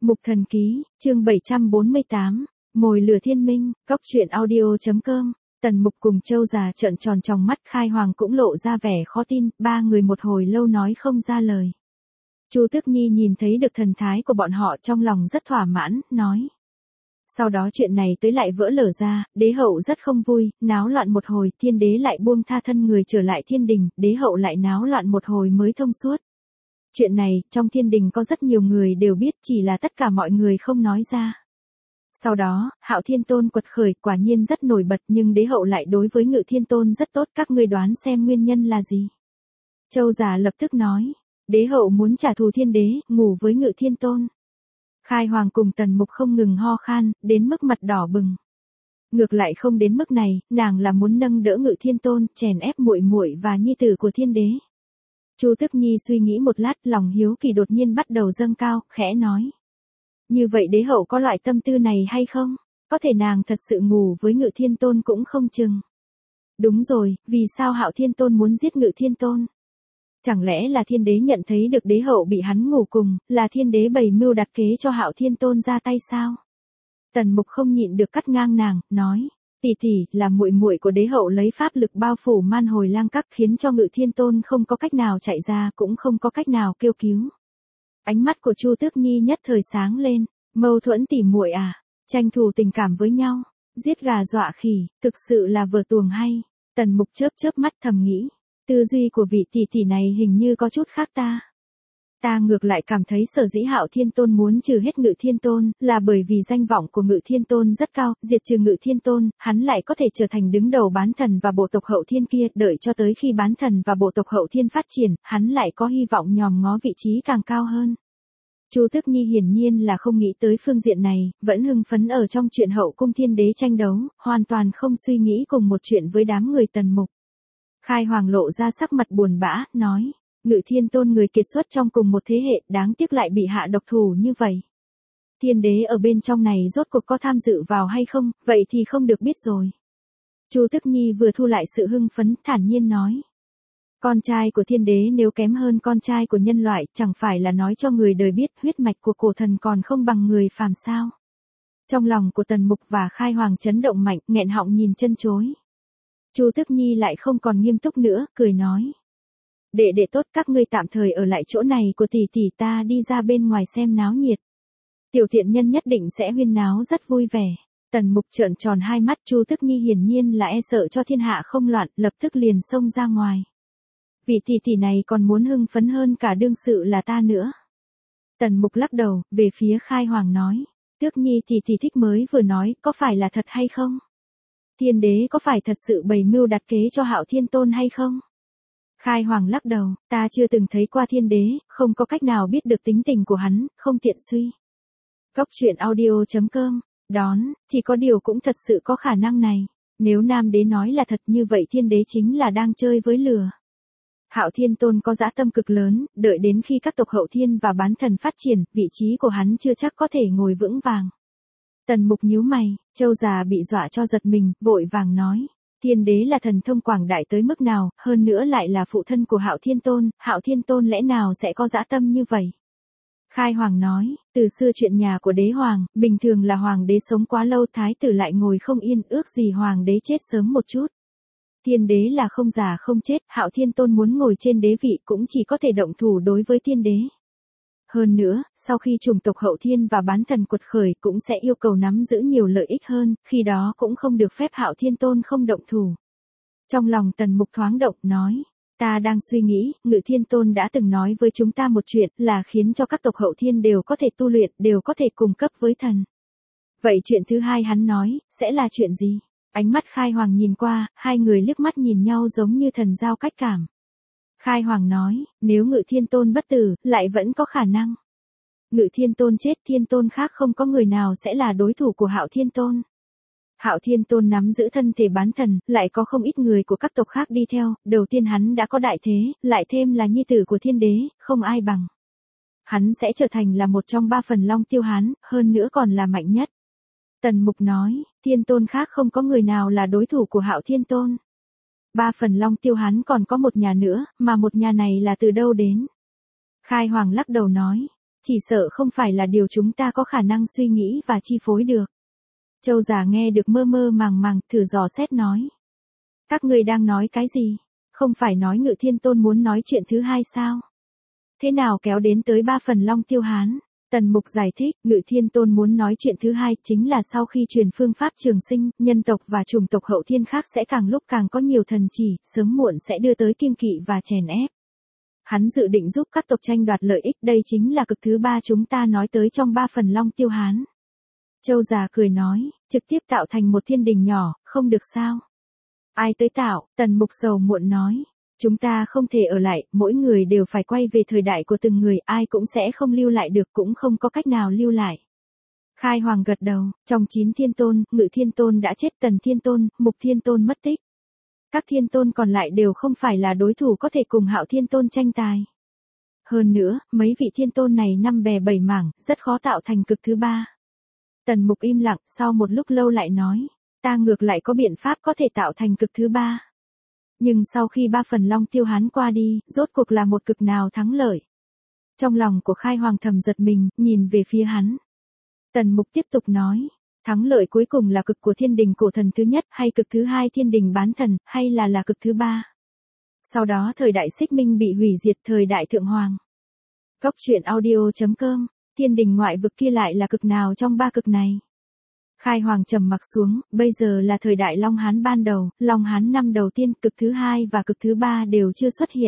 Mục Thần Ký, chương 748, Mồi lửa thiên minh, Cóc truyện audio.com. Tần Mục cùng Châu già trợn tròn tròng mắt, Khai Hoàng cũng lộ ra vẻ khó tin, ba người một hồi lâu nói không ra lời. Chu Tước Nhi nhìn thấy được thần thái của bọn họ trong lòng rất thỏa mãn, nói. Sau đó chuyện này tới lại vỡ lở ra, đế hậu rất không vui, náo loạn một hồi, thiên đế lại buông tha thân người trở lại thiên đình, đế hậu lại náo loạn một hồi mới thông suốt. Chuyện này, trong thiên đình có rất nhiều người đều biết, chỉ là tất cả mọi người không nói ra. Sau đó, Hạo Thiên Tôn quật khởi, quả nhiên rất nổi bật, nhưng đế hậu lại đối với Ngự Thiên Tôn rất tốt, các ngươi đoán xem nguyên nhân là gì? Châu già lập tức nói, đế hậu muốn trả thù thiên đế, ngủ với Ngự Thiên Tôn. Khai Hoàng cùng Tần Mục không ngừng ho khan, đến mức mặt đỏ bừng. Ngược lại không đến mức này, nàng là muốn nâng đỡ Ngự Thiên Tôn, chèn ép muội muội và nhi tử của thiên đế. Chu Tước Nhi suy nghĩ một lát, lòng hiếu kỳ đột nhiên bắt đầu dâng cao, khẽ nói. Như vậy đế hậu có loại tâm tư này hay không? Có thể nàng thật sự ngủ với Ngự Thiên Tôn cũng không chừng. Đúng rồi, vì sao Hạo Thiên Tôn muốn giết Ngự Thiên Tôn? Chẳng lẽ là thiên đế nhận thấy được đế hậu bị hắn ngủ cùng, là thiên đế bày mưu đặt kế cho Hạo Thiên Tôn ra tay sao? Tần Mục không nhịn được cắt ngang nàng, nói. Tỷ tỷ, là muội muội của đế hậu lấy pháp lực bao phủ Man Hồi Lang Các, khiến cho Ngự Thiên Tôn không có cách nào chạy ra, cũng không có cách nào kêu cứu. Ánh mắt của Chu Tước Nhi nhất thời sáng lên, mâu thuẫn tỉ muội à, tranh thủ tình cảm với nhau, giết gà dọa khỉ, thực sự là vở tuồng hay. Tần Mục chớp chớp mắt thầm nghĩ, tư duy của vị tỷ tỷ này hình như có chút khác ta. Ta ngược lại cảm thấy sở dĩ Hạo Thiên Tôn muốn trừ hết Ngự Thiên Tôn, là bởi vì danh vọng của Ngự Thiên Tôn rất cao, diệt trừ Ngự Thiên Tôn, hắn lại có thể trở thành đứng đầu bán thần và bộ tộc Hậu Thiên kia, đợi cho tới khi bán thần và bộ tộc Hậu Thiên phát triển, hắn lại có hy vọng nhòm ngó vị trí càng cao hơn. Chu Tước Nhi hiển nhiên là không nghĩ tới phương diện này, vẫn hưng phấn ở trong chuyện hậu cung thiên đế tranh đấu, hoàn toàn không suy nghĩ cùng một chuyện với đám người Tần Mục. Khai Hoàng lộ ra sắc mặt buồn bã, nói. Ngự Thiên Tôn người kiệt xuất trong cùng một thế hệ, đáng tiếc lại bị hạ độc thủ như vậy. Thiên đế ở bên trong này rốt cuộc có tham dự vào hay không, vậy thì không được biết rồi. Chu Tước Nhi vừa thu lại sự hưng phấn, thản nhiên nói. Con trai của thiên đế nếu kém hơn con trai của nhân loại, chẳng phải là nói cho người đời biết huyết mạch của cổ thần còn không bằng người phàm sao. Trong lòng của Tần Mục và Khai Hoàng chấn động mạnh, nghẹn họng nhìn chân chối. Chu Tước Nhi lại không còn nghiêm túc nữa, cười nói. Đệ tốt, các ngươi tạm thời ở lại chỗ này của tỷ tỷ, ta đi ra bên ngoài xem náo nhiệt. Tiểu thiện nhân nhất định sẽ huyên náo rất vui vẻ. Tần Mục trợn tròn hai mắt, Chu Tước Nhi hiển nhiên là e sợ cho thiên hạ không loạn, lập tức liền xông ra ngoài. Vị tỷ tỷ này còn muốn hưng phấn hơn cả đương sự là ta nữa. Tần Mục lắc đầu, về phía Khai Hoàng nói. Tước Nhi tỷ tỷ thích mới vừa nói, có phải là thật hay không? Thiên đế có phải thật sự bày mưu đặt kế cho Hạo Thiên Tôn hay không? Khai Hoàng lắc đầu, ta chưa từng thấy qua thiên đế, không có cách nào biết được tính tình của hắn, không tiện suy. Cóc truyện audio.com, đón, chỉ có điều cũng thật sự có khả năng này. Nếu nam đế nói là thật như vậy thiên đế chính là đang chơi với lửa. Hạo Thiên Tôn có dã tâm cực lớn, đợi đến khi các tộc Hậu Thiên và bán thần phát triển, vị trí của hắn chưa chắc có thể ngồi vững vàng. Tần Mục nhíu mày, Châu già bị dọa cho giật mình, vội vàng nói. Thiên đế là thần thông quảng đại tới mức nào, hơn nữa lại là phụ thân của Hạo Thiên Tôn lẽ nào sẽ có dã tâm như vậy? Khai Hoàng nói, từ xưa chuyện nhà của đế hoàng, bình thường là hoàng đế sống quá lâu thái tử lại ngồi không yên, ước gì hoàng đế chết sớm một chút. Thiên đế là không già không chết, Hạo Thiên Tôn muốn ngồi trên đế vị cũng chỉ có thể động thủ đối với thiên đế. Hơn nữa, sau khi chủng tộc Hậu Thiên và bán thần quật khởi cũng sẽ yêu cầu nắm giữ nhiều lợi ích hơn, khi đó cũng không được phép Hạo Thiên Tôn không động thủ. Trong lòng Tần Mục thoáng động, nói, ta đang suy nghĩ, Ngự Thiên Tôn đã từng nói với chúng ta một chuyện là khiến cho các tộc Hậu Thiên đều có thể tu luyện, đều có thể cùng cấp với thần. Vậy chuyện thứ hai hắn nói, sẽ là chuyện gì? Ánh mắt Khai Hoàng nhìn qua, hai người liếc mắt nhìn nhau giống như thần giao cách cảm. Khai Hoàng nói, nếu Ngự Thiên Tôn bất tử, lại vẫn có khả năng. Ngự Thiên Tôn chết, Thiên Tôn khác không có người nào sẽ là đối thủ của Hạo Thiên Tôn. Hạo Thiên Tôn nắm giữ thân thể bán thần, lại có không ít người của các tộc khác đi theo, đầu tiên hắn đã có đại thế, lại thêm là nhi tử của thiên đế, không ai bằng. Hắn sẽ trở thành là một trong 3 phần Long Tiêu Hán, hơn nữa còn là mạnh nhất. Tần Mục nói, Thiên Tôn khác không có người nào là đối thủ của Hạo Thiên Tôn. 3 phần Long Tiêu Hán còn có một nhà nữa, mà một nhà này là từ đâu đến? Khai Hoàng lắc đầu nói, Chỉ sợ không phải là điều chúng ta có khả năng suy nghĩ và chi phối được. Châu già nghe được mơ mơ màng màng, thử dò xét nói. Các ngươi đang nói cái gì? Không phải nói Ngự Thiên Tôn muốn nói chuyện thứ hai sao? Thế nào kéo đến tới 3 phần Long Tiêu Hán? Tần Mục giải thích, Ngự Thiên Tôn muốn nói chuyện thứ hai chính là sau khi truyền phương pháp trường sinh, nhân tộc và chủng tộc hậu thiên khác sẽ càng lúc càng có nhiều thần chỉ, sớm muộn sẽ đưa tới kiêng kỵ và chèn ép. Hắn dự định giúp các tộc tranh đoạt lợi ích, đây chính là cực thứ ba chúng ta nói tới trong 3 phần Long Tiêu Hán. Châu già cười nói, trực tiếp tạo thành một thiên đình nhỏ, không được sao? Ai tới tạo? Tần Mục sầu muộn nói. Chúng ta không thể ở lại, mỗi người đều phải quay về thời đại của từng người, ai cũng sẽ không lưu lại được, cũng không có cách nào lưu lại. Khai Hoàng gật đầu, trong 9 thiên tôn, Ngự Thiên Tôn đã chết, Tần Thiên Tôn, Mục Thiên Tôn mất tích. Các thiên tôn còn lại đều không phải là đối thủ có thể cùng Hạo Thiên Tôn tranh tài. Hơn nữa, mấy vị thiên tôn này năm bè bảy mảng, rất khó tạo thành cực thứ ba. Tần Mục im lặng, sau một lúc lâu lại nói, ta ngược lại có biện pháp có thể tạo thành cực thứ ba. Nhưng sau khi 3 phần Long Tiêu Hán qua đi, rốt cuộc là một cực nào thắng lợi? Trong lòng của Khai Hoàng thầm giật mình, nhìn về phía hắn. Tần Mục tiếp tục nói, thắng lợi cuối cùng là cực của thiên đình cổ thần thứ nhất, hay cực thứ hai thiên đình bán thần, hay là cực thứ ba? Sau đó thời đại Xích Minh bị hủy diệt, thời đại Thượng Hoàng. Góc truyện audio.com, thiên đình ngoại vực kia lại là cực nào trong 3 cực này? Khai Hoàng trầm mặc xuống, bây giờ là thời đại Long Hán ban đầu, Long Hán năm đầu tiên, cực thứ hai và cực thứ ba đều chưa xuất hiện.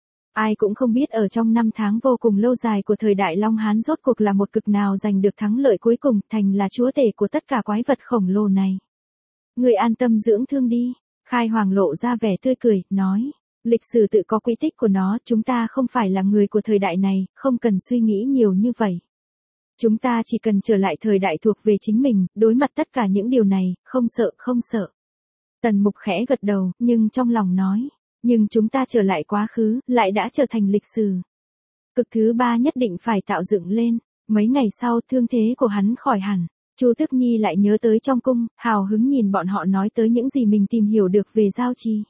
Ai cũng không biết ở trong 5 tháng vô cùng lâu dài của thời đại Long Hán rốt cuộc là một cực nào giành được thắng lợi cuối cùng, thành là chúa tể của tất cả quái vật khổng lồ này. Người an tâm dưỡng thương đi. Khai Hoàng lộ ra vẻ tươi cười, nói, lịch sử tự có quy tích của nó, chúng ta không phải là người của thời đại này, không cần suy nghĩ nhiều như vậy. Chúng ta chỉ cần trở lại thời đại thuộc về chính mình, đối mặt tất cả những điều này, không sợ, không sợ. Tần Mục khẽ gật đầu, nhưng trong lòng nói, nhưng chúng ta trở lại quá khứ, lại đã trở thành lịch sử. Cực thứ ba nhất định phải tạo dựng lên. Mấy ngày sau, thương thế của hắn khỏi hẳn. Chu Tức Nhi lại nhớ tới trong cung, hào hứng nhìn bọn họ nói tới những gì mình tìm hiểu được về Giao Trì.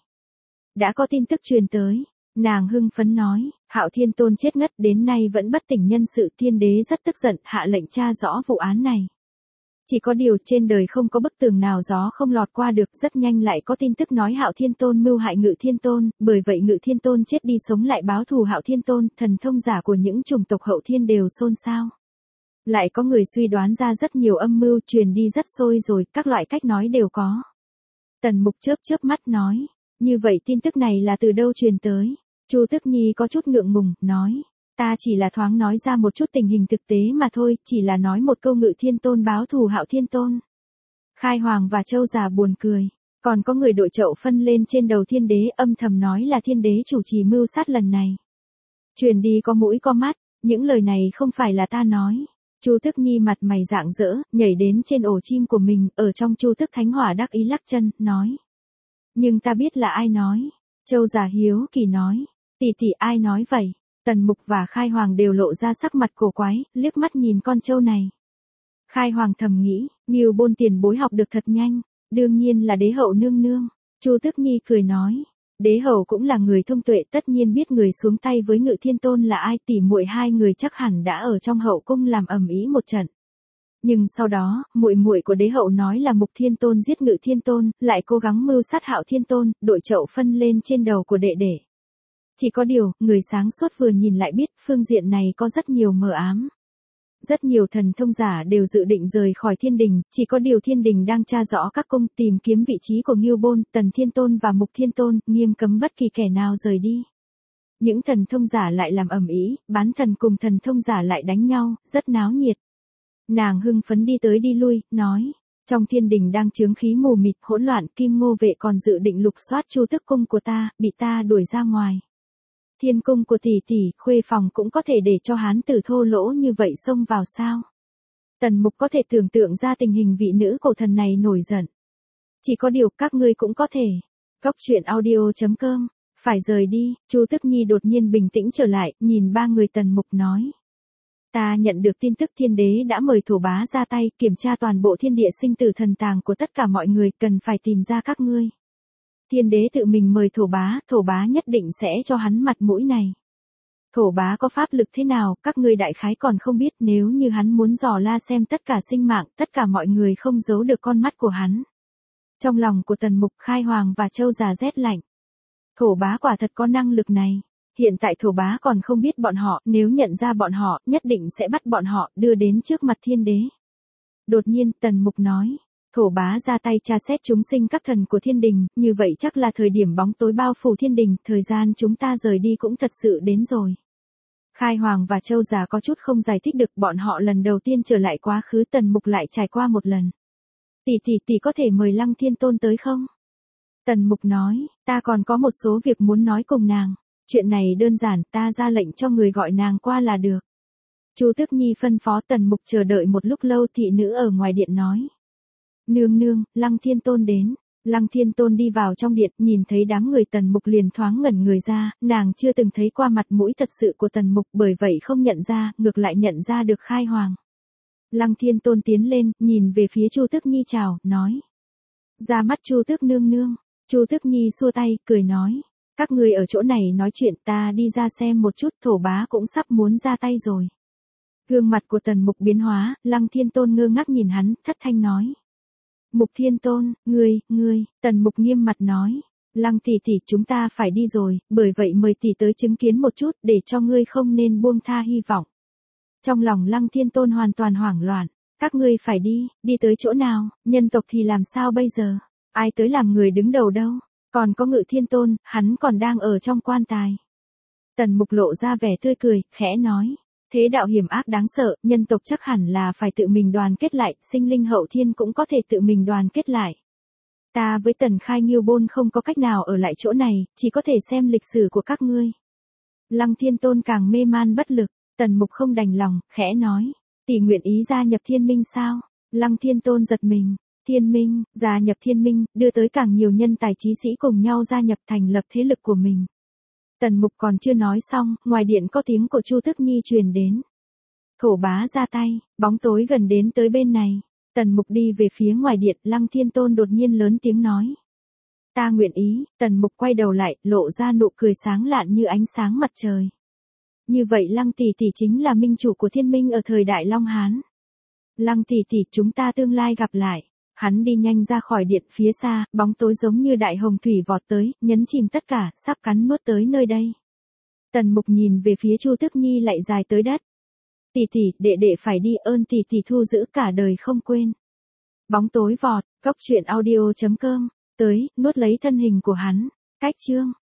Đã có tin tức truyền tới. Nàng hưng phấn nói, Hạo Thiên Tôn chết ngất đến nay vẫn bất tỉnh nhân sự, thiên đế rất tức giận, hạ lệnh tra rõ vụ án này. Chỉ có điều trên đời không có bức tường nào gió không lọt qua được, rất nhanh lại có tin tức nói Hạo Thiên Tôn mưu hại Ngự Thiên Tôn, bởi vậy Ngự Thiên Tôn chết đi sống lại báo thù Hạo Thiên Tôn, thần thông giả của những chủng tộc hậu thiên đều xôn xao. Lại có người suy đoán ra rất nhiều âm mưu, truyền đi rất sôi rồi, các loại cách nói đều có. Tần Mục chớp chớp mắt nói, như vậy tin tức này là từ đâu truyền tới? Chu Tức Nhi có chút ngượng ngùng, nói, ta chỉ là thoáng nói ra một chút tình hình thực tế mà thôi, chỉ là nói một câu Ngự Thiên Tôn báo thù Hạo Thiên Tôn. Khai Hoàng và Châu già buồn cười, còn có người đội chậu phân lên trên đầu thiên đế, âm thầm nói là thiên đế chủ trì mưu sát lần này. Truyền đi có mũi có mắt, những lời này không phải là ta nói. Chu Tức Nhi mặt mày rạng rỡ, nhảy đến trên ổ chim của mình, ở trong Chu Tức Thánh Hỏa đắc ý lắc chân, nói. Nhưng ta biết là ai nói. Châu già hiếu kỳ nói, tỷ ai nói vậy? Tần Mục và Khai Hoàng đều lộ ra sắc mặt cổ quái, liếc mắt nhìn con trâu này. Khai Hoàng thầm nghĩ, Ngưu Bôn tiền bối học được thật nhanh, đương nhiên là đế hậu nương nương. Chu Tức Nhi cười nói, đế hậu cũng là người thông tuệ, tất nhiên biết người xuống tay với Ngự Thiên Tôn là ai, tỉ muội hai người chắc hẳn đã ở trong hậu cung làm ầm ĩ một trận. Nhưng sau đó, muội của đế hậu nói là Mục Thiên Tôn giết Ngự Thiên Tôn, lại cố gắng mưu sát Hạo Thiên Tôn, đội chậu phân lên trên đầu của đệ đệ. Chỉ có điều, người sáng suốt vừa nhìn lại biết, phương diện này có rất nhiều mờ ám. Rất nhiều thần thông giả đều dự định rời khỏi thiên đình, chỉ có điều thiên đình đang tra rõ các cung, tìm kiếm vị trí của Ngưu Bôn, Tần Thiên Tôn và Mục Thiên Tôn, nghiêm cấm bất kỳ kẻ nào rời đi. Những thần thông giả lại làm ầm ĩ, bán thần cùng thần thông giả lại đánh nhau, rất náo nhiệt. Nàng hưng phấn đi tới đi lui, nói, trong thiên đình đang chướng khí mù mịt hỗn loạn, Kim Ngô Vệ còn dự định lục soát Chu Tức cung của ta, bị ta đuổi ra ngoài. Thiên cung của tỷ, khuê phòng cũng có thể để cho hán tử thô lỗ như vậy xông vào sao? Tần Mục có thể tưởng tượng ra tình hình vị nữ cổ thần này nổi giận. Chỉ có điều các ngươi cũng có thể. Góc truyện audio.com, phải rời đi, Chu Tức Nhi đột nhiên bình tĩnh trở lại, nhìn ba người Tần Mục nói. Ta nhận được tin tức thiên đế đã mời thổ bá ra tay, kiểm tra toàn bộ thiên địa sinh tử thần tàng của tất cả mọi người, cần phải tìm ra các ngươi. Thiên đế tự mình mời thổ bá nhất định sẽ cho hắn mặt mũi này. Thổ bá có pháp lực thế nào, các ngươi đại khái còn không biết, nếu như hắn muốn dò la xem tất cả sinh mạng, tất cả mọi người không giấu được con mắt của hắn. Trong lòng của Tần Mục, Khai Hoàng và Châu già rét lạnh. Thổ bá quả thật có năng lực này. Hiện tại thổ bá còn không biết bọn họ, nếu nhận ra bọn họ, nhất định sẽ bắt bọn họ, đưa đến trước mặt thiên đế. Đột nhiên, Tần Mục nói. Thổ bá ra tay tra xét chúng sinh các thần của thiên đình, như vậy chắc là thời điểm bóng tối bao phủ thiên đình, thời gian chúng ta rời đi cũng thật sự đến rồi. Khai Hoàng và Châu già có chút không giải thích được, bọn họ lần đầu tiên trở lại quá khứ, Tần Mục lại trải qua một lần. Tỷ có thể mời Lăng Thiên Tôn tới không? Tần Mục nói, ta còn có một số việc muốn nói cùng nàng. Chuyện này đơn giản, ta ra lệnh cho người gọi nàng qua là được. Chu Tước Nhi phân phó. Tần Mục chờ đợi một lúc lâu, thị nữ ở ngoài điện nói. Nương nương, Lăng Thiên Tôn đến. Lăng Thiên Tôn đi vào trong điện, nhìn thấy đám người Tần Mục liền thoáng ngẩn người ra, nàng chưa từng thấy qua mặt mũi thật sự của Tần Mục, bởi vậy không nhận ra, ngược lại nhận ra được Khai Hoàng. Lăng Thiên Tôn tiến lên, nhìn về phía Chu Tước Nhi chào, nói. Ra mắt Chu Tước nương nương. Chu Tước Nhi xua tay, cười nói. Các người ở chỗ này nói chuyện, ta đi ra xem một chút, thổ bá cũng sắp muốn ra tay rồi. Gương mặt của Tần Mục biến hóa, Lăng Thiên Tôn ngơ ngác nhìn hắn, thất thanh nói. Mục Thiên Tôn, ngươi, Tần Mục nghiêm mặt nói. Lăng tỷ, chúng ta phải đi rồi, bởi vậy mời tỷ tới chứng kiến một chút, để cho ngươi không nên buông tha hy vọng. Trong lòng Lăng Thiên Tôn hoàn toàn hoảng loạn. Các ngươi phải đi tới chỗ nào, nhân tộc thì làm sao bây giờ? Ai tới làm người đứng đầu đâu? Còn có Ngự Thiên Tôn, hắn còn đang ở trong quan tài. Tần Mục lộ ra vẻ tươi cười, khẽ nói. Thế đạo hiểm ác đáng sợ, nhân tộc chắc hẳn là phải tự mình đoàn kết lại, sinh linh hậu thiên cũng có thể tự mình đoàn kết lại. Ta với Tần Khai Nghiêu Bôn không có cách nào ở lại chỗ này, chỉ có thể xem lịch sử của các ngươi. Lăng Thiên Tôn càng mê man bất lực, Tần Mục không đành lòng, khẽ nói. Tỷ nguyện ý gia nhập Thiên Minh sao? Lăng Thiên Tôn giật mình. Thiên Minh, gia nhập Thiên Minh, đưa tới càng nhiều nhân tài trí sĩ cùng nhau gia nhập thành lập thế lực của mình. Tần Mục còn chưa nói xong, ngoài điện có tiếng của Chu Tước Nhi truyền đến. Thổ bá ra tay, bóng tối gần đến tới bên này. Tần Mục đi về phía ngoài điện, Lăng Thiên Tôn đột nhiên lớn tiếng nói. Ta nguyện ý. Tần Mục quay đầu lại, lộ ra nụ cười sáng lạn như ánh sáng mặt trời. Như vậy Lăng tỷ chính là minh chủ của Thiên Minh ở thời đại Long Hán. Lăng tỷ, chúng ta tương lai gặp lại. Hắn đi nhanh ra khỏi điện, phía xa, bóng tối giống như đại hồng thủy vọt tới, nhấn chìm tất cả, sắp cắn nuốt tới nơi đây. Tần Mục nhìn về phía Chu Tước Nhi lại dài tới đất. Tỷ, đệ phải đi, ơn tỷ thu giữ cả đời không quên. Bóng tối vọt, góc truyện audio.com, tới, nuốt lấy thân hình của hắn. Cách chương.